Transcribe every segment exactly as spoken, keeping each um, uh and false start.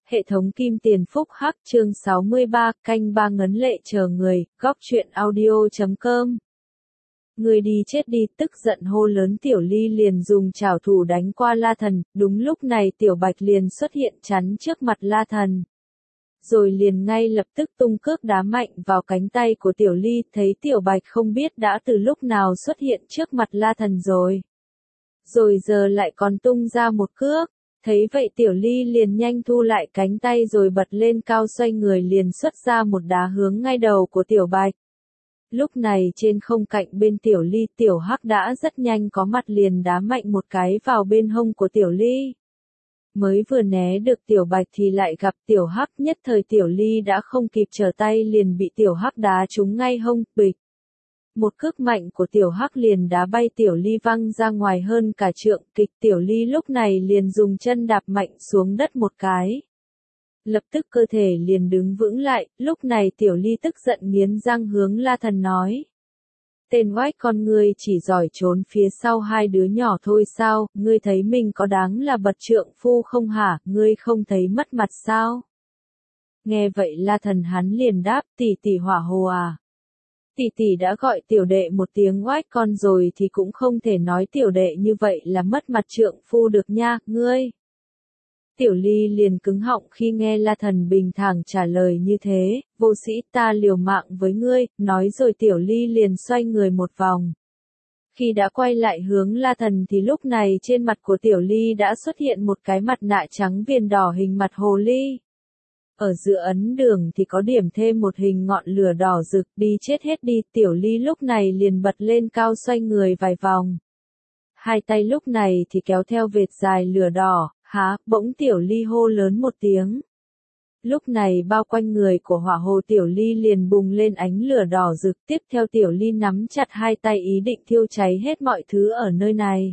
Hệ thống Kim Tiền Phúc Hắc chương sáu mươi ba, canh ba ngấn lệ chờ người, góc truyện audio chấm com. Người đi chết đi, tức giận hô lớn Tiểu Ly liền dùng trảo thủ đánh qua La Thần, đúng lúc này Tiểu Bạch liền xuất hiện chắn trước mặt La Thần. Rồi liền ngay lập tức tung cước đá mạnh vào cánh tay của Tiểu Ly, thấy Tiểu Bạch không biết đã từ lúc nào xuất hiện trước mặt La Thần rồi. Rồi giờ lại còn tung ra một cước. Thấy vậy Tiểu Ly liền nhanh thu lại cánh tay rồi bật lên cao xoay người liền xuất ra một đá hướng ngay đầu của Tiểu Bạch. Lúc này trên không cạnh bên Tiểu Ly, Tiểu Hắc đã rất nhanh có mặt liền đá mạnh một cái vào bên hông của Tiểu Ly. Mới vừa né được Tiểu Bạch thì lại gặp Tiểu Hắc, nhất thời Tiểu Ly đã không kịp trở tay liền bị Tiểu Hắc đá trúng ngay hông, bịch. Một cước mạnh của Tiểu Hắc liền đá bay Tiểu Ly văng ra ngoài hơn cả trượng, kịch Tiểu Ly lúc này liền dùng chân đạp mạnh xuống đất một cái. Lập tức cơ thể liền đứng vững lại, lúc này Tiểu Ly tức giận nghiến răng hướng La Thần nói. Tên oách con ngươi chỉ giỏi trốn phía sau hai đứa nhỏ thôi sao, ngươi thấy mình có đáng là bậc trượng phu không hả, ngươi không thấy mất mặt sao? Nghe vậy La Thần hắn liền đáp, tỷ tỷ Hỏa Hồ à. Tỷ tỷ đã gọi tiểu đệ một tiếng oách con rồi thì cũng không thể nói tiểu đệ như vậy là mất mặt trượng phu được nha, ngươi. Tiểu Ly liền cứng họng khi nghe La Thần bình thản trả lời như thế, vô sĩ ta liều mạng với ngươi, nói rồi Tiểu Ly liền xoay người một vòng. Khi đã quay lại hướng La Thần thì lúc này trên mặt của Tiểu Ly đã xuất hiện một cái mặt nạ trắng viền đỏ hình mặt hồ ly. Ở giữa ấn đường thì có điểm thêm một hình ngọn lửa đỏ rực, đi chết hết đi, Tiểu Ly lúc này liền bật lên cao xoay người vài vòng. Hai tay lúc này thì kéo theo vệt dài lửa đỏ, há, bỗng Tiểu Ly hô lớn một tiếng. Lúc này bao quanh người của Hỏa Hồ Tiểu Ly liền bùng lên ánh lửa đỏ rực, tiếp theo Tiểu Ly nắm chặt hai tay ý định thiêu cháy hết mọi thứ ở nơi này.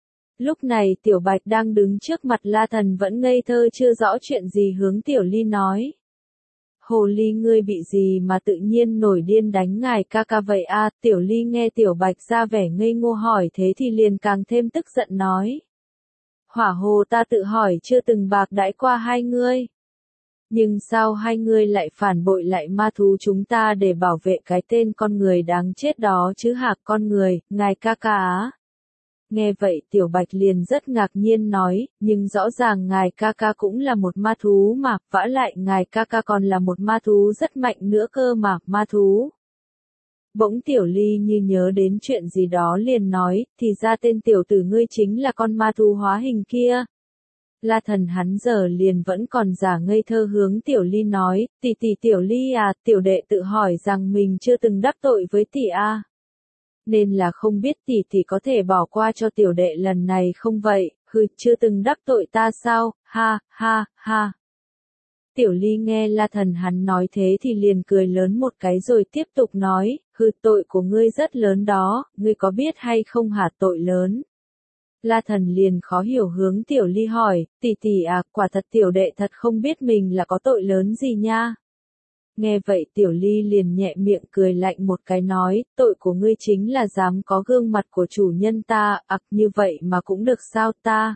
Lúc này Tiểu Bạch đang đứng trước mặt La Thần vẫn ngây thơ chưa rõ chuyện gì hướng Tiểu Ly nói. Hồ ly ngươi bị gì mà tự nhiên nổi điên đánh ngài ca ca vậy a? Tiểu Ly nghe Tiểu Bạch ra vẻ ngây ngô hỏi thế thì liền càng thêm tức giận nói. Hỏa Hồ ta tự hỏi chưa từng bạc đãi qua hai ngươi. Nhưng sao hai ngươi lại phản bội lại ma thú chúng ta để bảo vệ cái tên con người đáng chết đó chứ hả con người, ngài ca ca á? Nghe vậy Tiểu Bạch liền rất ngạc nhiên nói, nhưng rõ ràng ngài ca ca cũng là một ma thú mà, vả lại ngài ca ca còn là một ma thú rất mạnh nữa cơ mà, ma thú. Bỗng Tiểu Ly như nhớ đến chuyện gì đó liền nói, thì ra tên tiểu tử ngươi chính là con ma thú hóa hình kia. La Thần hắn giờ liền vẫn còn giả ngây thơ hướng Tiểu Ly nói, tỷ tỷ Tiểu Ly à, tiểu đệ tự hỏi rằng mình chưa từng đắc tội với tỷ a. Nên là không biết tỷ tỷ có thể bỏ qua cho tiểu đệ lần này không vậy, hừ, chưa từng đắc tội ta sao, ha, ha, ha. Tiểu Ly nghe La Thần hắn nói thế thì liền cười lớn một cái rồi tiếp tục nói, hừ, tội của ngươi rất lớn đó, ngươi có biết hay không hả tội lớn. La Thần liền khó hiểu hướng Tiểu Ly hỏi, tỷ tỷ à, quả thật tiểu đệ thật không biết mình là có tội lớn gì nha. Nghe vậy Tiểu Ly liền nhẹ miệng cười lạnh một cái nói, tội của ngươi chính là dám có gương mặt của chủ nhân ta, ặc như vậy mà cũng được sao ta.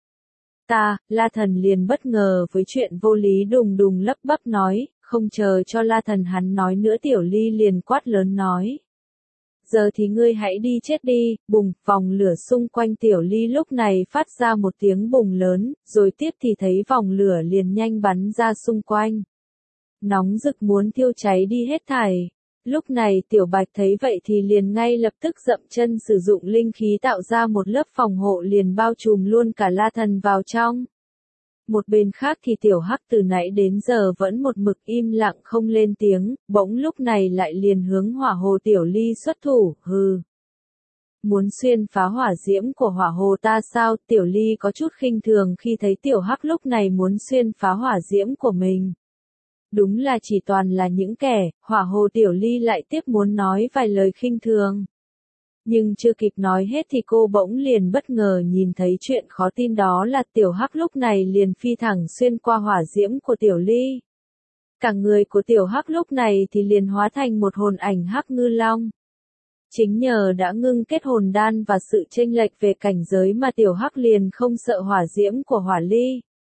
Ta, La Thần liền bất ngờ với chuyện vô lý đùng đùng lắp bắp nói, không chờ cho La Thần hắn nói nữa Tiểu Ly liền quát lớn nói. Giờ thì ngươi hãy đi chết đi, bùng, vòng lửa xung quanh Tiểu Ly lúc này phát ra một tiếng bùng lớn, rồi tiếp thì thấy vòng lửa liền nhanh bắn ra xung quanh. Nóng rực muốn thiêu cháy đi hết thảy. Lúc này Tiểu Bạch thấy vậy thì liền ngay lập tức dậm chân sử dụng linh khí tạo ra một lớp phòng hộ liền bao trùm luôn cả La Thần vào trong. Một bên khác thì Tiểu Hắc từ nãy đến giờ vẫn một mực im lặng không lên tiếng, bỗng lúc này lại liền hướng Hỏa Hồ Tiểu Ly xuất thủ, hừ. Muốn xuyên phá hỏa diễm của Hỏa Hồ ta sao? Tiểu Ly có chút khinh thường khi thấy Tiểu Hắc lúc này muốn xuyên phá hỏa diễm của mình. Đúng là chỉ toàn là những kẻ, Hỏa Hồ Tiểu Ly lại tiếp muốn nói vài lời khinh thường. Nhưng chưa kịp nói hết thì cô bỗng liền bất ngờ nhìn thấy chuyện khó tin đó là Tiểu Hắc lúc này liền phi thẳng xuyên qua hỏa diễm của Tiểu Ly. Cả người của Tiểu Hắc lúc này thì liền hóa thành một hồn ảnh Hắc Ngư Long. Chính nhờ đã ngưng kết hồn đan và sự chênh lệch về cảnh giới mà Tiểu Hắc liền không sợ hỏa diễm của Hỏa Ly.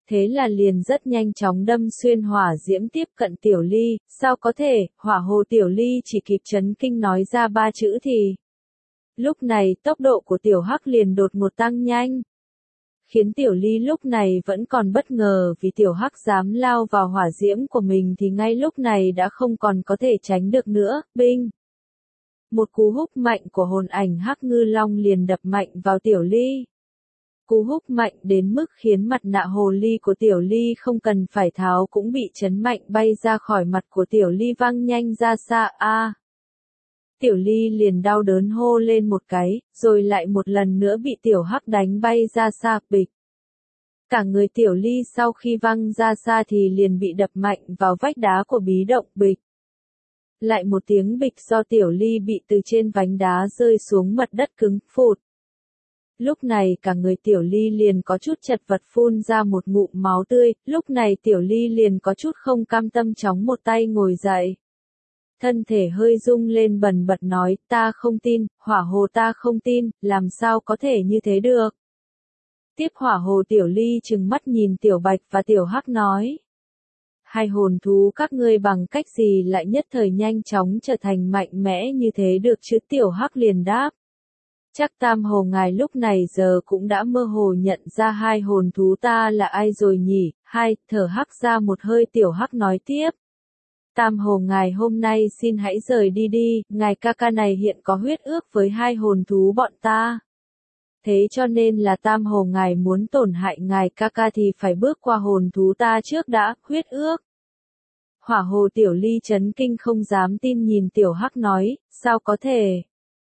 Thế là liền rất nhanh chóng đâm xuyên hỏa diễm tiếp cận Tiểu Ly, sao có thể, hỏa hồ Tiểu Ly chỉ kịp chấn kinh nói ra ba chữ thì. Lúc này tốc độ của Tiểu Hắc liền đột ngột tăng nhanh. Khiến Tiểu Ly lúc này vẫn còn bất ngờ vì Tiểu Hắc dám lao vào hỏa diễm của mình thì ngay lúc này đã không còn có thể tránh được nữa, binh. Một cú húc mạnh của hồn ảnh Hắc Ngư Long liền đập mạnh vào Tiểu Ly. Cú húc mạnh đến mức khiến mặt nạ hồ ly của Tiểu Ly không cần phải tháo cũng bị chấn mạnh bay ra khỏi mặt của Tiểu Ly văng nhanh ra xa a. À, Tiểu Ly liền đau đớn hô lên một cái, rồi lại một lần nữa bị Tiểu Hắc đánh bay ra xa, bịch. Cả người Tiểu Ly sau khi văng ra xa thì liền bị đập mạnh vào vách đá của bí động, bịch. Lại một tiếng bịch do Tiểu Ly bị từ trên vách đá rơi xuống mặt đất cứng phụt. Lúc này cả người Tiểu Ly liền có chút chật vật phun ra một ngụm máu tươi, lúc này Tiểu Ly liền có chút không cam tâm chóng một tay ngồi dậy. Thân thể hơi rung lên bần bật nói, ta không tin, hỏa hồ ta không tin, làm sao có thể như thế được. Tiếp hỏa hồ Tiểu Ly trừng mắt nhìn Tiểu Bạch và Tiểu Hắc nói. Hai hồn thú các ngươi bằng cách gì lại nhất thời nhanh chóng trở thành mạnh mẽ như thế được chứ, Tiểu Hắc liền đáp. Chắc Tam Hồ ngài lúc này giờ cũng đã mơ hồ nhận ra hai hồn thú ta là ai rồi nhỉ, hai, thở hắc ra một hơi Tiểu Hắc nói tiếp. Tam Hồ ngài hôm nay xin hãy rời đi đi, ngài ca ca này hiện có huyết ước với hai hồn thú bọn ta. Thế cho nên là Tam Hồ ngài muốn tổn hại ngài ca ca thì phải bước qua hồn thú ta trước đã, huyết ước. Hỏa hồ Tiểu Ly chấn kinh không dám tin nhìn Tiểu Hắc nói, sao có thể?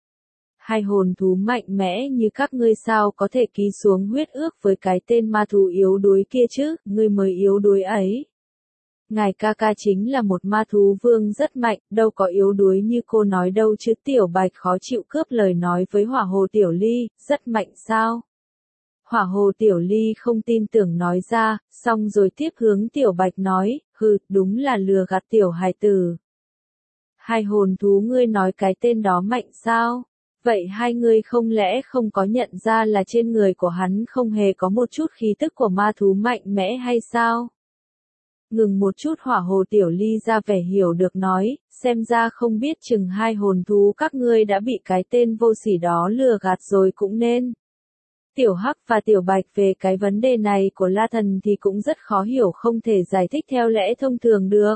Hai hồn thú mạnh mẽ như các ngươi sao có thể ký xuống huyết ước với cái tên ma thú yếu đuối kia chứ, ngươi mới yếu đuối ấy. Ngài ca ca chính là một ma thú vương rất mạnh, đâu có yếu đuối như cô nói đâu chứ. Tiểu Bạch khó chịu cướp lời nói với hỏa hồ Tiểu Ly, rất mạnh sao? Hỏa hồ Tiểu Ly không tin tưởng nói ra, xong rồi tiếp hướng Tiểu Bạch nói, hừ, đúng là lừa gạt tiểu hài tử. Hai hồn thú ngươi nói cái tên đó mạnh sao? Vậy hai người không lẽ không có nhận ra là trên người của hắn không hề có một chút khí tức của ma thú mạnh mẽ hay sao? Ngừng một chút hỏa hồ Tiểu Ly ra vẻ hiểu được nói, xem ra không biết chừng hai hồn thú các ngươi đã bị cái tên vô sỉ đó lừa gạt rồi cũng nên. Tiểu Hắc và Tiểu Bạch về cái vấn đề này của La Thần thì cũng rất khó hiểu, không thể giải thích theo lẽ thông thường được.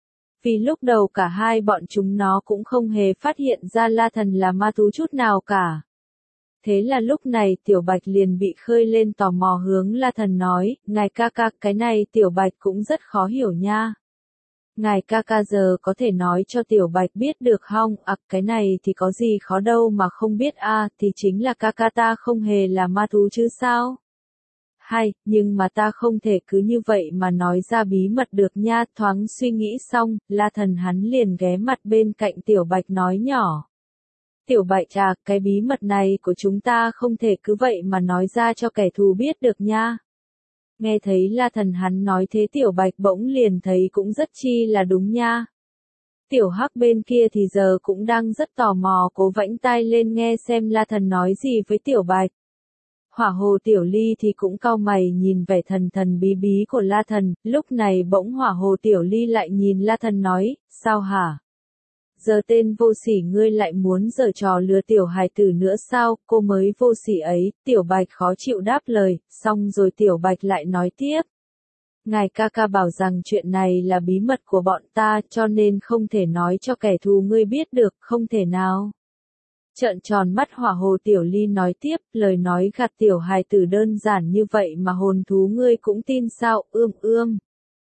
Vì lúc đầu cả hai bọn chúng nó cũng không hề phát hiện ra La Thần là ma thú chút nào cả. Thế là lúc này Tiểu Bạch liền bị khơi lên tò mò hướng La Thần nói, ngài ca ca cái này Tiểu Bạch cũng rất khó hiểu nha. Ngài ca ca giờ có thể nói cho Tiểu Bạch biết được không? À, cái này thì có gì khó đâu mà không biết a, à, thì chính là ca ca ta không hề là ma thú chứ sao? Hay, nhưng mà ta không thể cứ như vậy mà nói ra bí mật được nha. Thoáng suy nghĩ xong, La Thần hắn liền ghé mặt bên cạnh Tiểu Bạch nói nhỏ. Tiểu Bạch à, cái bí mật này của chúng ta không thể cứ vậy mà nói ra cho kẻ thù biết được nha. Nghe thấy La Thần hắn nói thế Tiểu Bạch bỗng liền thấy cũng rất chi là đúng nha. Tiểu Hắc bên kia thì giờ cũng đang rất tò mò cố vãnh tai lên nghe xem La Thần nói gì với Tiểu Bạch. Hỏa hồ Tiểu Ly thì cũng cau mày nhìn vẻ thần thần bí bí của La Thần, lúc này bỗng hỏa hồ Tiểu Ly lại nhìn La Thần nói, sao hả? Giờ tên vô sỉ ngươi lại muốn giở trò lừa tiểu hài tử nữa sao, cô mới vô sỉ ấy, Tiểu Bạch khó chịu đáp lời, xong rồi Tiểu Bạch lại nói tiếp. Ngài ca ca bảo rằng chuyện này là bí mật của bọn ta cho nên không thể nói cho kẻ thù ngươi biết được, không thể nào. Trợn tròn mắt hỏa hồ Tiểu Ly nói tiếp, lời nói gạt tiểu hài tử đơn giản như vậy mà hồn thú ngươi cũng tin sao, ươm ươm.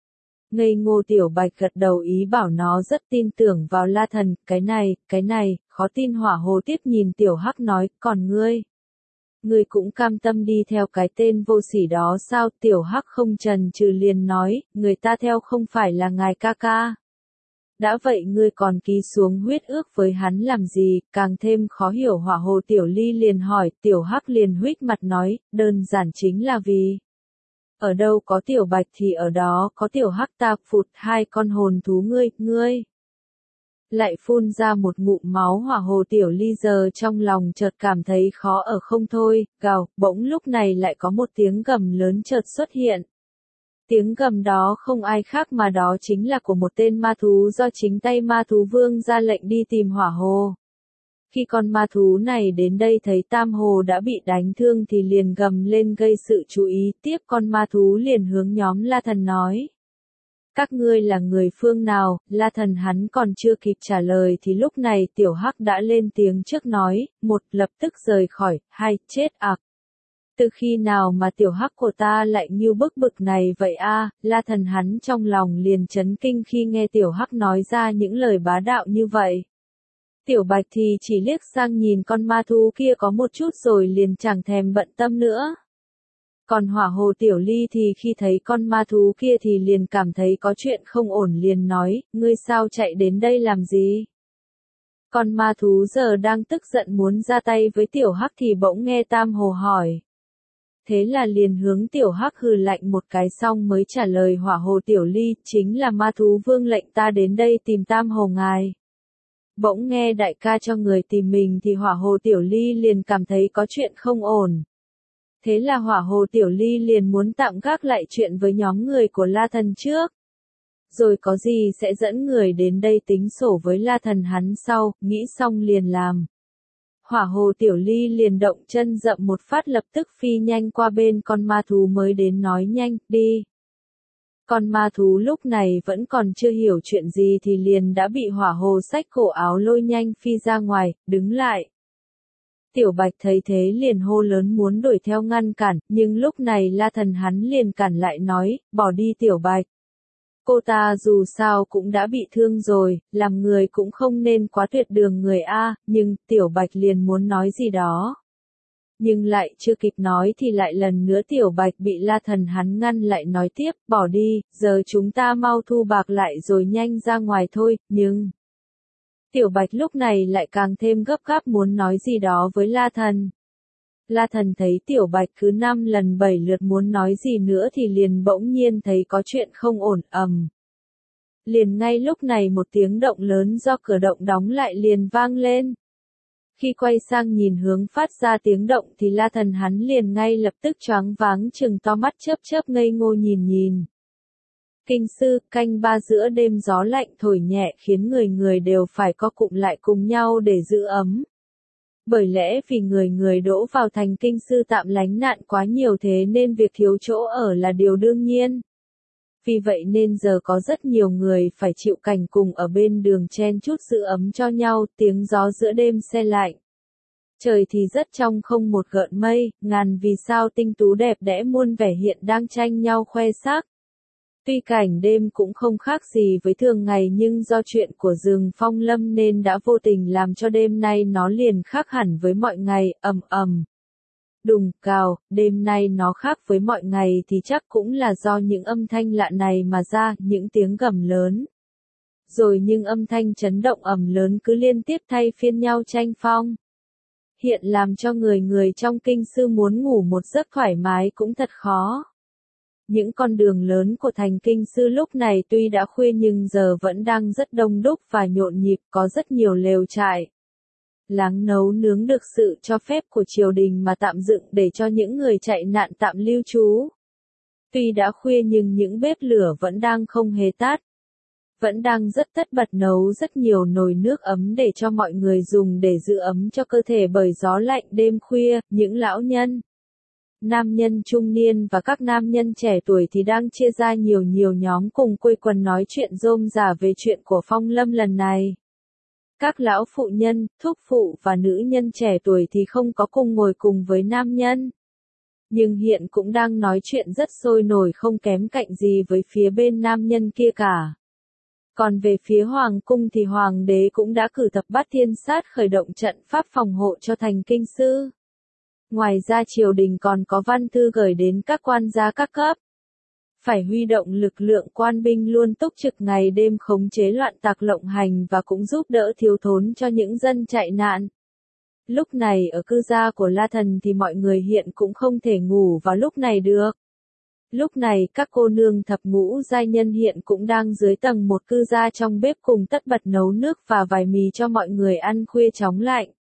Ngây ngô Tiểu Bạch gật đầu ý bảo nó rất tin tưởng vào La Thần, cái này, cái này, khó tin hỏa hồ tiếp nhìn Tiểu Hắc nói, còn ngươi? Ngươi cũng cam tâm đi theo cái tên vô sỉ đó sao? Tiểu Hắc không chần chừ liền nói, người ta theo không phải là ngài ca ca. Đã vậy ngươi còn ký xuống huyết ước với hắn làm gì, càng thêm khó hiểu hỏa hồ Tiểu Ly liền hỏi, Tiểu Hắc liền huých mặt nói, đơn giản chính là vì. Ở đâu có Tiểu Bạch thì ở đó có Tiểu Hắc ta phụt hai con hồn thú ngươi, ngươi. Lại phun ra một ngụm máu hỏa hồ Tiểu Ly giờ trong lòng chợt cảm thấy khó ở không thôi, gào, bỗng lúc này lại có một tiếng gầm lớn chợt xuất hiện. Tiếng gầm đó không ai khác mà đó chính là của một tên ma thú do chính tay ma thú vương ra lệnh đi tìm hỏa hồ. Khi con ma thú này đến đây thấy Tam Hồ đã bị đánh thương thì liền gầm lên gây sự chú ý, tiếp con ma thú liền hướng nhóm La Thần nói. Các ngươi là người phương nào? La Thần hắn còn chưa kịp trả lời thì lúc này Tiểu Hắc đã lên tiếng trước nói, một lập tức rời khỏi, hai chết ạc. Từ khi nào mà Tiểu Hắc của ta lại như bức bực này vậy a? La Thần hắn trong lòng liền chấn kinh khi nghe Tiểu Hắc nói ra những lời bá đạo như vậy. Tiểu Bạch thì chỉ liếc sang nhìn con ma thú kia có một chút rồi liền chẳng thèm bận tâm nữa. Còn Hỏa Hồ Tiểu Ly thì khi thấy con ma thú kia thì liền cảm thấy có chuyện không ổn liền nói, ngươi sao chạy đến đây làm gì? Con ma thú giờ đang tức giận muốn ra tay với Tiểu Hắc thì bỗng nghe Tam Hồ hỏi. Thế là liền hướng Tiểu Hắc hừ lạnh một cái xong mới trả lời Hỏa Hồ Tiểu Ly, chính là ma thú vương lệnh ta đến đây tìm Tam Hồ ngài. Bỗng nghe đại ca cho người tìm mình thì Hỏa Hồ Tiểu Ly liền cảm thấy có chuyện không ổn. Thế là Hỏa Hồ Tiểu Ly liền muốn tạm gác lại chuyện với nhóm người của La Thần trước. Rồi có gì sẽ dẫn người đến đây tính sổ với La Thần hắn sau, nghĩ xong liền làm. Hỏa Hồ Tiểu Ly liền động chân dậm một phát lập tức phi nhanh qua bên con ma thú mới đến nói nhanh, đi. Con ma thú lúc này vẫn còn chưa hiểu chuyện gì thì liền đã bị Hỏa Hồ xách cổ áo lôi nhanh phi ra ngoài, đứng lại. Tiểu Bạch thấy thế liền hô lớn muốn đuổi theo ngăn cản, nhưng lúc này La Thần hắn liền cản lại nói, bỏ đi Tiểu Bạch. Cô ta dù sao cũng đã bị thương rồi, làm người cũng không nên quá tuyệt đường người A, nhưng Tiểu Bạch liền muốn nói gì đó. Nhưng lại chưa kịp nói thì lại lần nữa Tiểu Bạch bị La Thần hắn ngăn lại nói tiếp, bỏ đi, giờ chúng ta mau thu bạc lại rồi nhanh ra ngoài thôi, nhưng... Tiểu Bạch lúc này lại càng thêm gấp gáp muốn nói gì đó với La Thần. La Thần thấy Tiểu Bạch cứ năm lần bảy lượt muốn nói gì nữa thì liền bỗng nhiên thấy có chuyện không ổn ầm. Liền ngay lúc này một tiếng động lớn do cửa động đóng lại liền vang lên. Khi quay sang nhìn hướng phát ra tiếng động thì La Thần hắn liền ngay lập tức choáng váng trừng to mắt chớp chớp ngây ngô nhìn nhìn. Kinh sư, canh ba giữa đêm gió lạnh thổi nhẹ khiến người người đều phải co cụm lại cùng nhau để giữ ấm. Bởi lẽ vì người người đổ vào thành kinh sư tạm lánh nạn quá nhiều thế nên việc thiếu chỗ ở là điều đương nhiên. Vì vậy nên giờ có rất nhiều người phải chịu cảnh cùng ở bên đường chen chút giữ ấm cho nhau, tiếng gió giữa đêm se lạnh. Trời thì rất trong không một gợn mây, ngàn vì sao tinh tú đẹp đẽ muôn vẻ hiện đang tranh nhau khoe sắc. Tuy cảnh đêm cũng không khác gì với thường ngày nhưng do chuyện của rừng phong lâm nên đã vô tình làm cho đêm nay nó liền khác hẳn với mọi ngày, ầm ầm. Đùng, cào, đêm nay nó khác với mọi ngày thì chắc cũng là do những âm thanh lạ này mà ra, những tiếng gầm lớn. Rồi những âm thanh chấn động ầm lớn cứ liên tiếp thay phiên nhau tranh phong. Hiện làm cho người người trong kinh sư muốn ngủ một giấc thoải mái cũng thật khó. Những con đường lớn của thành kinh sư lúc này tuy đã khuya nhưng giờ vẫn đang rất đông đúc và nhộn nhịp, có rất nhiều lều trại. Láng nấu nướng được sự cho phép của triều đình mà tạm dựng để cho những người chạy nạn tạm lưu trú. Tuy đã khuya nhưng những bếp lửa vẫn đang không hề tắt. Vẫn đang rất tất bật nấu rất nhiều nồi nước ấm để cho mọi người dùng để giữ ấm cho cơ thể bởi gió lạnh đêm khuya, những lão nhân, nam nhân trung niên và các nam nhân trẻ tuổi thì đang chia ra nhiều nhiều nhóm cùng quây quần nói chuyện rôm rả về chuyện của Phong Lâm lần này. Các lão phụ nhân, thúc phụ và nữ nhân trẻ tuổi thì không có cùng ngồi cùng với nam nhân. Nhưng hiện cũng đang nói chuyện rất sôi nổi không kém cạnh gì với phía bên nam nhân kia cả. Còn về phía Hoàng cung thì Hoàng đế cũng đã cử thập bát thiên sát khởi động trận pháp phòng hộ cho thành kinh sư. Ngoài ra triều đình còn có văn thư gửi đến các quan gia các cấp. Phải huy động lực lượng quan binh luôn túc trực ngày đêm khống chế loạn tạc lộng hành và cũng giúp đỡ thiếu thốn cho những dân chạy nạn. Lúc này ở cư gia của La Thần thì mọi người hiện cũng không thể ngủ vào lúc này được. Lúc này các cô nương thập ngũ giai nhân hiện cũng đang dưới tầng một cư gia trong bếp cùng tất bật nấu nước và vài mì cho mọi người ăn khuya chóng lạnh.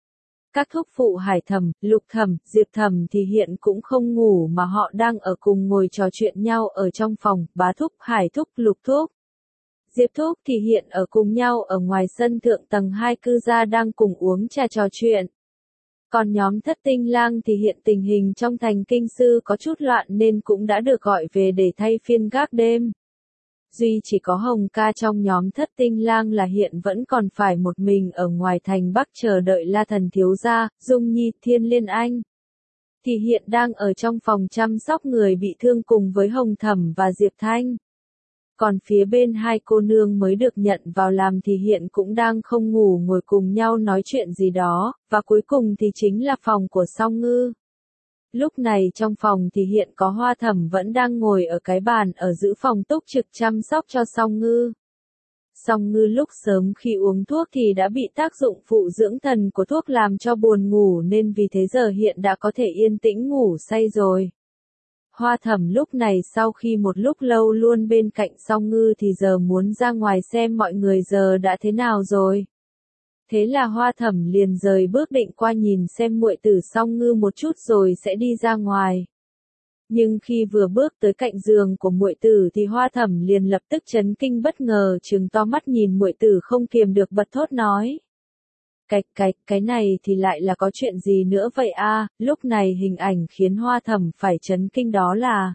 Các thúc phụ Hải Thầm, Lục Thầm, Diệp Thầm thì hiện cũng không ngủ mà họ đang ở cùng ngồi trò chuyện nhau ở trong phòng, bá thúc, Hải thúc, Lục thúc. Diệp thúc thì hiện ở cùng nhau ở ngoài sân thượng tầng hai cư gia đang cùng uống trà trò chuyện. Còn nhóm Thất Tinh Lang thì hiện tình hình trong thành kinh sư có chút loạn nên cũng đã được gọi về để thay phiên gác đêm. Duy chỉ có Hồng ca trong nhóm Thất Tinh Lang là hiện vẫn còn phải một mình ở ngoài thành Bắc chờ đợi La Thần thiếu gia, Dung Nhi, Thiên Liên Anh. Thì hiện đang ở trong phòng chăm sóc người bị thương cùng với Hồng Thẩm và Diệp Thanh. Còn phía bên hai cô nương mới được nhận vào làm thì hiện cũng đang không ngủ ngồi cùng nhau nói chuyện gì đó, và cuối cùng thì chính là phòng của Song Ngư. Lúc này trong phòng thì hiện có Hoa Thẩm vẫn đang ngồi ở cái bàn ở giữ phòng túc trực chăm sóc cho Song Ngư. Song Ngư lúc sớm khi uống thuốc thì đã bị tác dụng phụ dưỡng thần của thuốc làm cho buồn ngủ nên vì thế giờ hiện đã có thể yên tĩnh ngủ say rồi. Hoa Thẩm lúc này sau khi một lúc lâu luôn bên cạnh Song Ngư thì giờ muốn ra ngoài xem mọi người giờ đã thế nào rồi. Thế là Hoa Thẩm liền rời bước định qua nhìn xem muội tử Song Ngư một chút rồi sẽ đi ra ngoài. Nhưng khi vừa bước tới cạnh giường của muội tử thì Hoa Thẩm liền lập tức chấn kinh bất ngờ trừng to mắt nhìn muội tử không kiềm được bật thốt nói. Cái, cái, cái này thì lại là có chuyện gì nữa vậy a? Lúc này hình ảnh khiến Hoa Thẩm phải chấn kinh đó là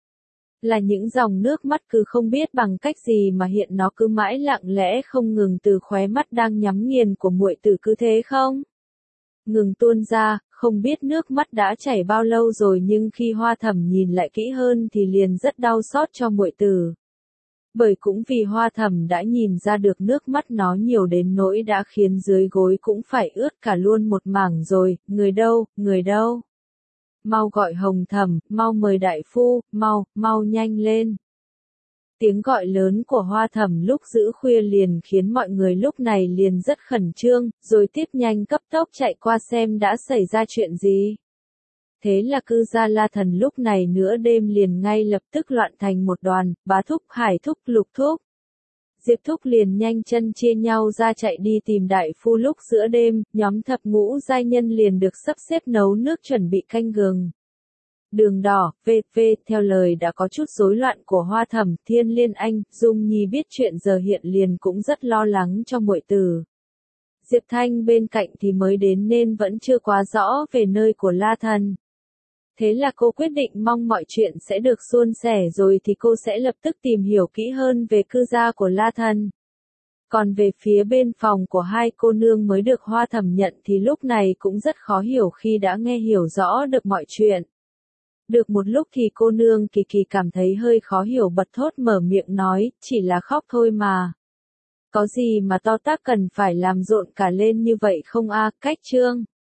là những dòng nước mắt cứ không biết bằng cách gì mà hiện nó cứ mãi lặng lẽ không ngừng từ khóe mắt đang nhắm nghiền của muội tử cứ thế không ngừng tuôn ra, không biết nước mắt đã chảy bao lâu rồi nhưng khi Hoa Thẩm nhìn lại kỹ hơn thì liền rất đau xót cho muội tử. Bởi cũng vì Hoa Thẩm đã nhìn ra được nước mắt nó nhiều đến nỗi đã khiến dưới gối cũng phải ướt cả luôn một mảng rồi, người đâu, người đâu. Mau gọi Hồng Thẩm, mau mời đại phu, mau, mau nhanh lên. Tiếng gọi lớn của Hoa Thẩm lúc giữa khuya liền khiến mọi người lúc này liền rất khẩn trương, rồi tiếp nhanh cấp tốc chạy qua xem đã xảy ra chuyện gì. Thế là cư gia La Thần lúc này nửa đêm liền ngay lập tức loạn thành một đoàn, bá thúc, Hải thúc, Lục thúc. Diệp thúc liền nhanh chân chia nhau ra chạy đi tìm đại phu lúc giữa đêm, nhóm thập ngũ giai nhân liền được sắp xếp nấu nước chuẩn bị canh gừng. Đường đỏ, vê vê, theo lời đã có chút rối loạn của Hoa Thẩm, Thiên Liên Anh, Dung Nhi biết chuyện giờ hiện liền cũng rất lo lắng cho muội tử. Diệp Thanh bên cạnh thì mới đến nên vẫn chưa quá rõ về nơi của La Thần. Thế là cô quyết định mong mọi chuyện sẽ được suôn sẻ rồi thì cô sẽ lập tức tìm hiểu kỹ hơn về cư gia của La Thần. Còn về phía bên phòng của hai cô nương mới được Hoa Thẩm nhận thì lúc này cũng rất khó hiểu khi đã nghe hiểu rõ được mọi chuyện. Được một lúc thì cô nương Kỳ Kỳ cảm thấy hơi khó hiểu bật thốt mở miệng nói, chỉ là khóc thôi mà. Có gì mà to tát cần phải làm rộn cả lên như vậy không a? Cách chương.